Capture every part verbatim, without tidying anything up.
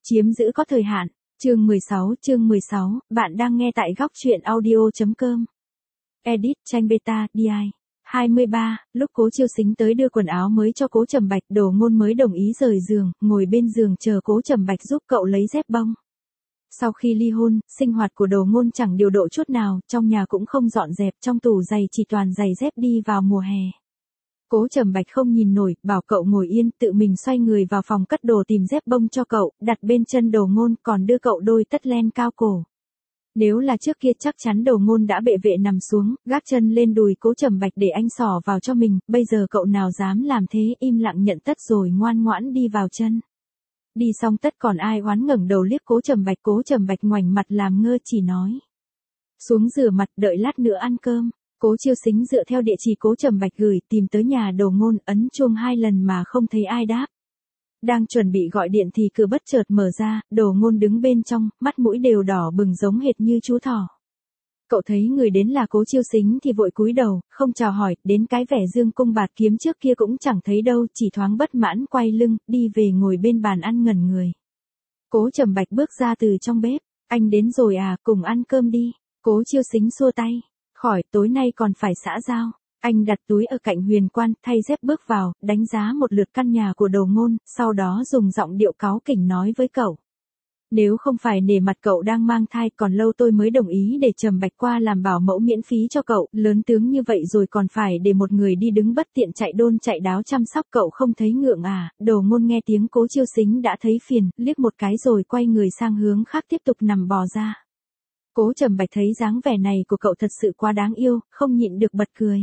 Chiếm giữ có thời hạn. Chương mười sáu, chương mười sáu, bạn đang nghe tại góc truyện audio.com. Edit tranh beta, đê i. hai mươi ba, lúc Cố Chiêu Sính tới đưa quần áo mới cho Cố Trầm Bạch, Đồ Ngôn mới đồng ý rời giường, ngồi bên giường chờ Cố Trầm Bạch giúp cậu lấy dép bông. Sau khi ly hôn, sinh hoạt của Đồ Ngôn chẳng điều độ chút nào, trong nhà cũng không dọn dẹp, trong tủ giày chỉ toàn giày dép đi vào mùa hè. Cố Trầm Bạch không nhìn nổi, bảo cậu ngồi yên, tự mình xoay người vào phòng cất đồ tìm dép bông cho cậu, đặt bên chân Đồ Ngôn, còn đưa cậu đôi tất len cao cổ. Nếu là trước kia chắc chắn Đồ Ngôn đã bệ vệ nằm xuống, gác chân lên đùi Cố Trầm Bạch để anh xỏ vào cho mình, bây giờ cậu nào dám làm thế, im lặng nhận tất rồi ngoan ngoãn đi vào chân. Đi xong tất còn ai oán ngẩng đầu liếc Cố Trầm Bạch, Cố Trầm Bạch ngoảnh mặt làm ngơ chỉ nói. Xuống rửa mặt, đợi lát nữa ăn cơm. Cố Chiêu Sính dựa theo địa chỉ Cố Trầm Bạch gửi, tìm tới nhà Đồ Ngôn, ấn chuông hai lần mà không thấy ai đáp. Đang chuẩn bị gọi điện thì cửa bất chợt mở ra, Đồ Ngôn đứng bên trong, mắt mũi đều đỏ bừng giống hệt như chú thỏ. Cậu thấy người đến là Cố Chiêu Sính thì vội cúi đầu, không chào hỏi, đến cái vẻ dương cung bạt kiếm trước kia cũng chẳng thấy đâu, chỉ thoáng bất mãn quay lưng, đi về ngồi bên bàn ăn ngẩn người. Cố Trầm Bạch bước ra từ trong bếp, anh đến rồi à, cùng ăn cơm đi. Cố Chiêu Sính xua tay. Khỏi, tối nay còn phải xã giao. Anh đặt túi ở cạnh huyền quan, thay dép bước vào, đánh giá một lượt căn nhà của Đồ Ngôn, sau đó dùng giọng điệu cáu kỉnh nói với cậu. Nếu không phải nể mặt cậu đang mang thai, còn lâu tôi mới đồng ý để Trầm Bạch qua làm bảo mẫu miễn phí cho cậu, lớn tướng như vậy rồi còn phải để một người đi đứng bất tiện chạy đôn chạy đáo chăm sóc cậu không thấy ngượng à. Đồ Ngôn nghe tiếng Cố Chiêu Sính đã thấy phiền, liếc một cái rồi quay người sang hướng khác tiếp tục nằm bò ra. Cố Trầm Bạch thấy dáng vẻ này của cậu thật sự quá đáng yêu, không nhịn được bật cười.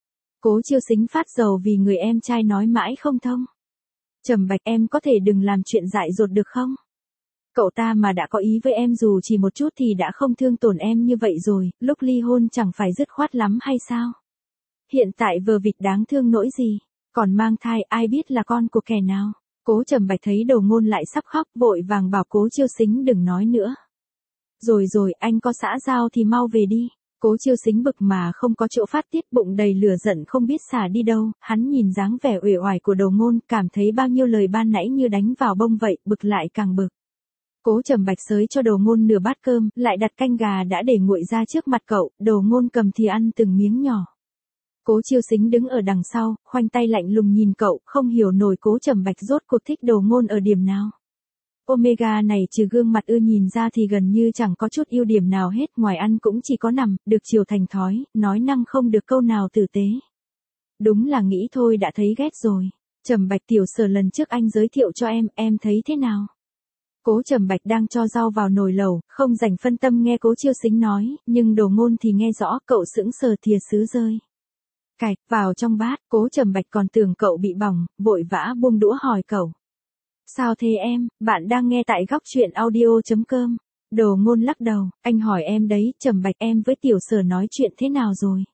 Cố Chiêu Sính phát dầu vì người em trai nói mãi không thông. Trầm Bạch, em có thể đừng làm chuyện dại dột được không? Cậu ta mà đã có ý với em dù chỉ một chút thì đã không thương tổn em như vậy rồi, lúc ly hôn chẳng phải dứt khoát lắm hay sao? Hiện tại vờ vịt đáng thương nỗi gì, còn mang thai ai biết là con của kẻ nào? Cố Trầm Bạch thấy Đồ Ngôn lại sắp khóc, vội vàng bảo Cố Chiêu Sính đừng nói nữa. Rồi rồi, anh có xã giao thì mau về đi. Cố Chiêu Sính bực mà không có chỗ phát tiết, bụng đầy lửa giận không biết xả đi đâu, hắn nhìn dáng vẻ uể oải của Đồ Ngôn, cảm thấy bao nhiêu lời ban nãy như đánh vào bông vậy, bực lại càng bực. Cố Trầm Bạch xới cho Đồ Ngôn nửa bát cơm, lại đặt canh gà đã để nguội ra trước mặt cậu, Đồ Ngôn cầm thì ăn từng miếng nhỏ. Cố Chiêu Sính đứng ở đằng sau, khoanh tay lạnh lùng nhìn cậu, không hiểu nổi Cố Trầm Bạch rốt cuộc thích Đồ Ngôn ở điểm nào. Omega này trừ gương mặt ưa nhìn ra thì gần như chẳng có chút ưu điểm nào hết, ngoài ăn cũng chỉ có nằm, được chiều thành thói, nói năng không được câu nào tử tế. Đúng là nghĩ thôi đã thấy ghét rồi. Trầm Bạch tiểu sở lần trước anh giới thiệu cho em, em thấy thế nào? Cố Trầm Bạch đang cho rau vào nồi lẩu, không dành phân tâm nghe Cố Chiêu Sính nói, nhưng Đồ Ngôn thì nghe rõ, cậu sững sờ thìa sứ rơi. Cạch, vào trong bát, Cố Trầm Bạch còn tưởng cậu bị bỏng, vội vã buông đũa hỏi cậu. Sao thế em, bạn đang nghe tại góc truyện audio.com. Đồ Ngôn lắc đầu, anh hỏi em đấy, Trầm Bạch em với tiểu sở nói chuyện thế nào rồi?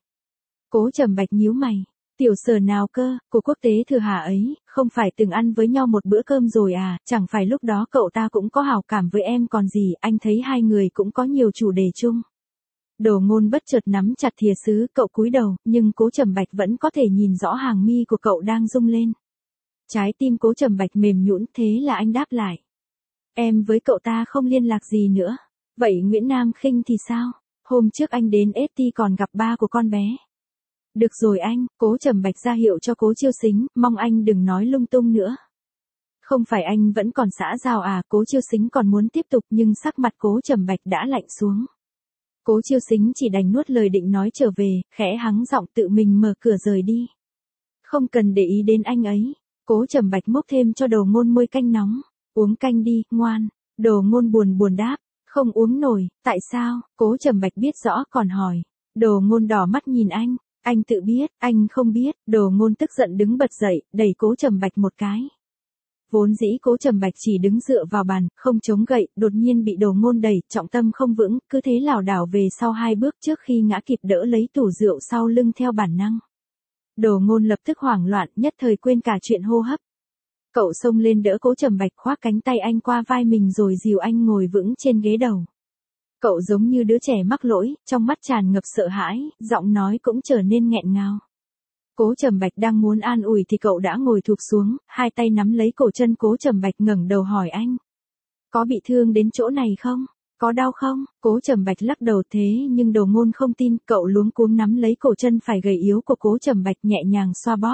Cố Trầm Bạch nhíu mày, tiểu sở nào cơ, của quốc tế thừa hà ấy, không phải từng ăn với nhau một bữa cơm rồi à, chẳng phải lúc đó cậu ta cũng có hảo cảm với em còn gì, anh thấy hai người cũng có nhiều chủ đề chung. Đồ Ngôn bất chợt nắm chặt thìa sứ, cậu cúi đầu, nhưng Cố Trầm Bạch vẫn có thể nhìn rõ hàng mi của cậu đang rung lên. Trái tim Cố Trầm Bạch mềm nhũn, thế là anh đáp lại. Em với cậu ta không liên lạc gì nữa. Vậy Nguyễn Nam Khinh thì sao? Hôm trước anh đến ét tê còn gặp ba của con bé. Được rồi anh, Cố Trầm Bạch ra hiệu cho Cố Chiêu Sính, mong anh đừng nói lung tung nữa. Không phải anh vẫn còn xã giao à? Cố Chiêu Sính còn muốn tiếp tục nhưng sắc mặt Cố Trầm Bạch đã lạnh xuống. Cố Chiêu Sính chỉ đành nuốt lời định nói trở về, khẽ hắng giọng tự mình mở cửa rời đi. Không cần để ý đến anh ấy. Cố Trầm Bạch múc thêm cho Đồ Ngôn môi canh nóng. Uống canh đi, ngoan. Đồ Ngôn buồn buồn đáp. Không uống nổi, tại sao? Cố Trầm Bạch biết rõ còn hỏi. Đồ Ngôn đỏ mắt nhìn anh. Anh tự biết, anh không biết. Đồ Ngôn tức giận đứng bật dậy, đẩy Cố Trầm Bạch một cái. Vốn dĩ Cố Trầm Bạch chỉ đứng dựa vào bàn, không chống gậy, đột nhiên bị Đồ Ngôn đẩy, trọng tâm không vững, cứ thế lảo đảo về sau hai bước trước khi ngã kịp đỡ lấy tủ rượu sau lưng theo bản năng. Đồ Ngôn lập tức hoảng loạn, nhất thời quên cả chuyện hô hấp. Cậu xông lên đỡ Cố Trầm Bạch, khoác cánh tay anh qua vai mình rồi dìu anh ngồi vững trên ghế đầu. Cậu giống như đứa trẻ mắc lỗi, trong mắt tràn ngập sợ hãi, giọng nói cũng trở nên nghẹn ngào. Cố Trầm Bạch đang muốn an ủi thì cậu đã ngồi thụp xuống, hai tay nắm lấy cổ chân Cố Trầm Bạch ngẩng đầu hỏi anh. Có bị thương đến chỗ này không? Có đau không? Cố Trầm Bạch lắc đầu thế nhưng Đồ Ngôn không tin, cậu luống cuống nắm lấy cổ chân phải gầy yếu của Cố Trầm Bạch nhẹ nhàng xoa bóp.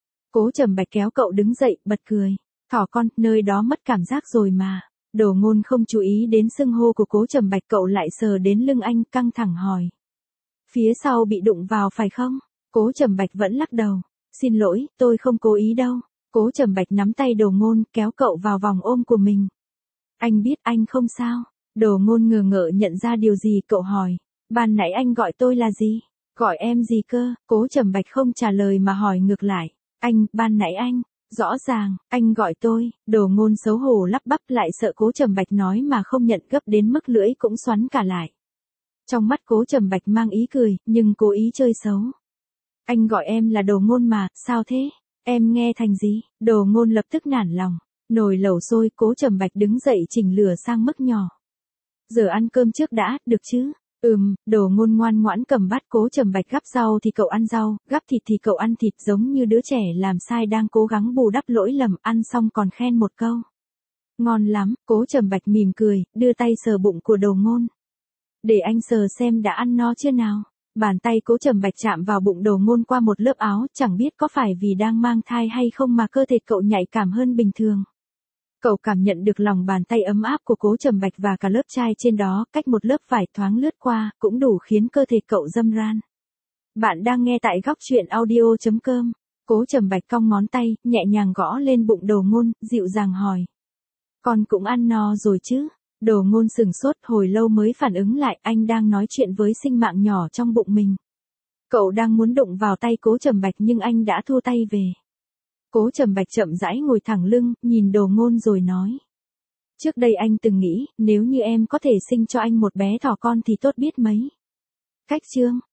Cố Trầm Bạch kéo cậu đứng dậy, bật cười. Thỏ con, nơi đó mất cảm giác rồi mà. Đồ Ngôn không chú ý đến xưng hô của Cố Trầm Bạch, cậu lại sờ đến lưng anh, căng thẳng hỏi. Phía sau bị đụng vào phải không? Cố Trầm Bạch vẫn lắc đầu. Xin lỗi, tôi không cố ý đâu. Cố Trầm Bạch nắm tay Đồ Ngôn, kéo cậu vào vòng ôm của mình. Anh biết anh không sao. Đồ Ngôn ngờ ngợ nhận ra điều gì, cậu hỏi. Ban nãy anh gọi tôi là gì? Gọi em gì cơ? Cố Trầm Bạch không trả lời mà hỏi ngược lại. Anh, ban nãy anh, rõ ràng, anh gọi tôi. Đồ Ngôn xấu hổ lắp bắp, lại sợ Cố Trầm Bạch nói mà không nhận, gấp đến mức lưỡi cũng xoắn cả lại. Trong mắt Cố Trầm Bạch mang ý cười, nhưng cố ý chơi xấu. Anh gọi em là Đồ Ngôn mà, sao thế? Em nghe thành gì? Đồ Ngôn lập tức nản lòng. Nồi lẩu sôi, Cố Trầm Bạch đứng dậy chỉnh lửa sang mức nhỏ. Giờ ăn cơm trước đã, được chứ? Ừm, Đồ Ngôn ngoan ngoãn cầm bát. Cố Trầm Bạch gắp rau thì cậu ăn rau, gắp thịt thì cậu ăn thịt, giống như đứa trẻ làm sai đang cố gắng bù đắp lỗi lầm, ăn xong còn khen một câu. Ngon lắm, Cố Trầm Bạch mỉm cười, đưa tay sờ bụng của Đồ Ngôn. Để anh sờ xem đã ăn no chưa nào. Bàn tay Cố Trầm Bạch chạm vào bụng Đồ Ngôn qua một lớp áo, chẳng biết có phải vì đang mang thai hay không mà cơ thể cậu nhạy cảm hơn bình thường. Cậu cảm nhận được lòng bàn tay ấm áp của Cố Trầm Bạch và cả lớp trai trên đó, cách một lớp vải thoáng lướt qua, cũng đủ khiến cơ thể cậu râm ran. Bạn đang nghe tại góc truyện audio chấm com. Cố Trầm Bạch cong ngón tay, nhẹ nhàng gõ lên bụng Đồ Ngôn, dịu dàng hỏi. Con cũng ăn no rồi chứ? Đồ Ngôn sừng sốt, hồi lâu mới phản ứng lại, anh đang nói chuyện với sinh mạng nhỏ trong bụng mình. Cậu đang muốn đụng vào tay Cố Trầm Bạch nhưng anh đã thua tay về. Cố Trầm Bạch chậm rãi ngồi thẳng lưng, nhìn Đồ Ngôn rồi nói. Trước đây anh từng nghĩ, nếu như em có thể sinh cho anh một bé thỏ con thì tốt biết mấy. Cách chương,